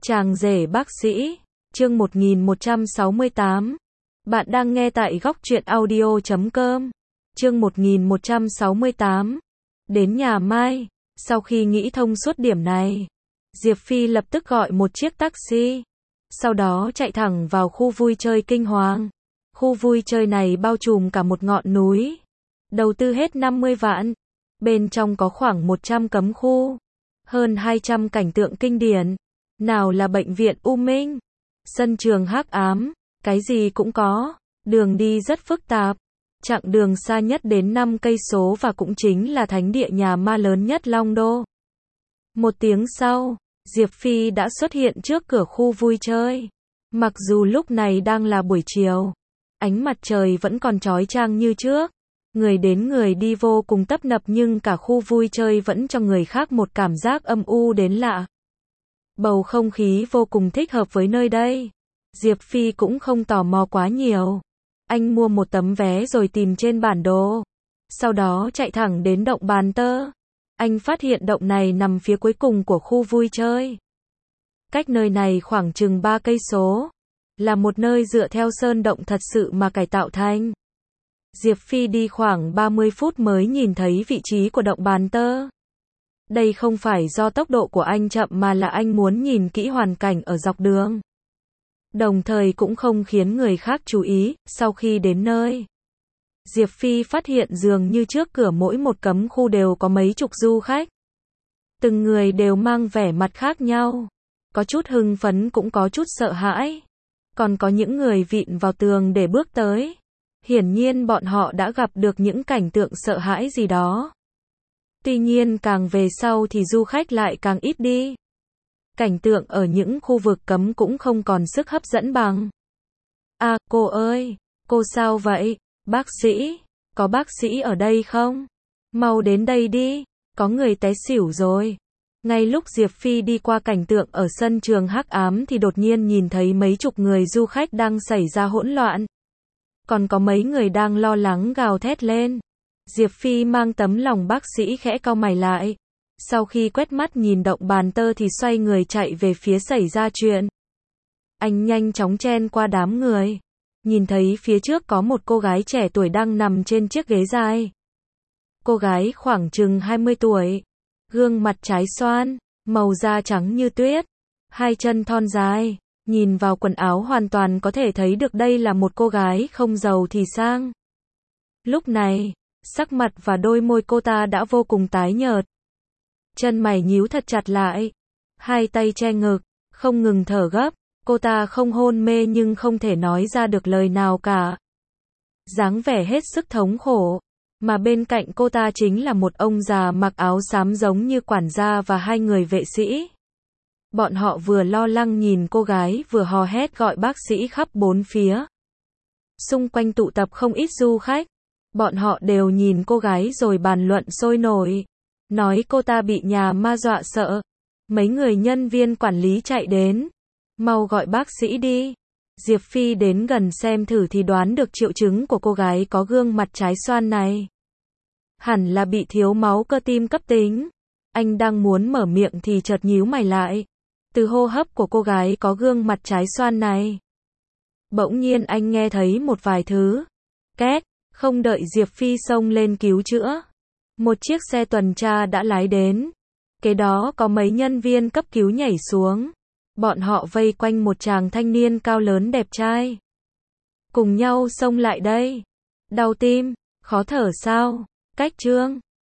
Chàng rể bác sĩ, chương 1168. Bạn đang nghe tại góc truyện audio.com. Chương 1168. Đến nhà Mai, sau khi nghĩ thông suốt điểm này, Diệp Phi lập tức gọi một chiếc taxi, sau đó chạy thẳng vào khu vui chơi Kinh Hoàng. Khu vui chơi này bao trùm cả một ngọn núi, đầu tư hết 50 vạn, bên trong có khoảng 100 cấm khu, hơn 200 cảnh tượng kinh điển, nào là bệnh viện U Minh, sân trường hắc ám, cái gì cũng có, đường đi rất phức tạp, chặng đường xa nhất đến 5 cây số và cũng chính là thánh địa nhà ma lớn nhất Long Đô. Một tiếng sau, Diệp Phi đã xuất hiện trước cửa khu vui chơi. Mặc dù lúc này đang là buổi chiều, ánh mặt trời vẫn còn chói chang như trước, người đến người đi vô cùng tấp nập, nhưng cả khu vui chơi vẫn cho người khác một cảm giác âm u đến lạ. Bầu không khí vô cùng thích hợp với nơi đây. Diệp Phi cũng không tò mò quá nhiều. Anh mua một tấm vé rồi tìm trên bản đồ, sau đó chạy thẳng đến động Bàn Tơ. Anh phát hiện động này nằm phía cuối cùng của khu vui chơi. Cách nơi này khoảng chừng 3 cây số, là một nơi dựa theo sơn động thật sự mà cải tạo thành. Diệp Phi đi khoảng 30 phút mới nhìn thấy vị trí của động Bàn Tơ. Đây không phải do tốc độ của anh chậm mà là anh muốn nhìn kỹ hoàn cảnh ở dọc đường. Đồng thời cũng không khiến người khác chú ý. Sau khi đến nơi, Diệp Phi phát hiện dường như trước cửa mỗi một cấm khu đều có mấy chục du khách. Từng người đều mang vẻ mặt khác nhau. Có chút hưng phấn cũng có chút sợ hãi. Còn có những người vịn vào tường để bước tới. Hiển nhiên bọn họ đã gặp được những cảnh tượng sợ hãi gì đó. Tuy nhiên càng về sau thì du khách lại càng ít đi. Cảnh tượng ở những khu vực cấm cũng không còn sức hấp dẫn bằng. À, cô ơi, cô sao vậy? Bác sĩ, có bác sĩ ở đây không? Mau đến đây đi, có người té xỉu rồi. Ngay lúc Diệp Phi đi qua cảnh tượng ở sân trường hắc ám thì đột nhiên nhìn thấy mấy chục người du khách đang xảy ra hỗn loạn. Còn có mấy người đang lo lắng gào thét lên. Diệp Phi mang tấm lòng bác sĩ khẽ cau mày lại. Sau khi quét mắt nhìn động Bàn Tơ thì xoay người chạy về phía xảy ra chuyện. Anh nhanh chóng chen qua đám người. Nhìn thấy phía trước có một cô gái trẻ tuổi đang nằm trên chiếc ghế dài. Cô gái khoảng chừng 20 tuổi. Gương mặt trái xoan, màu da trắng như tuyết. Hai chân thon dài. Nhìn vào quần áo hoàn toàn có thể thấy được đây là một cô gái không giàu thì sang. Lúc này, sắc mặt và đôi môi cô ta đã vô cùng tái nhợt. Chân mày nhíu thật chặt lại. Hai tay che ngực, không ngừng thở gấp. Cô ta không hôn mê nhưng không thể nói ra được lời nào cả. Dáng vẻ hết sức thống khổ. Mà bên cạnh cô ta chính là một ông già mặc áo xám giống như quản gia và hai người vệ sĩ. Bọn họ vừa lo lắng nhìn cô gái vừa hò hét gọi bác sĩ khắp bốn phía. Xung quanh tụ tập không ít du khách. Bọn họ đều nhìn cô gái rồi bàn luận sôi nổi. Nói cô ta bị nhà ma dọa sợ. Mấy người nhân viên quản lý chạy đến. Mau gọi bác sĩ đi. Diệp Phi đến gần xem thử thì đoán được triệu chứng của cô gái có gương mặt trái xoan này. Hẳn là bị thiếu máu cơ tim cấp tính. Anh đang muốn mở miệng thì chợt nhíu mày lại. Từ hô hấp của cô gái có gương mặt trái xoan này, bỗng nhiên anh nghe thấy một vài thứ. Két, không đợi Diệp Phi xông lên cứu chữa. Một chiếc xe tuần tra đã lái đến. Kế đó có mấy nhân viên cấp cứu nhảy xuống. Bọn họ vây quanh một chàng thanh niên cao lớn đẹp trai. Cùng nhau xông lại đây. Đau tim, khó thở sao? Cách trương,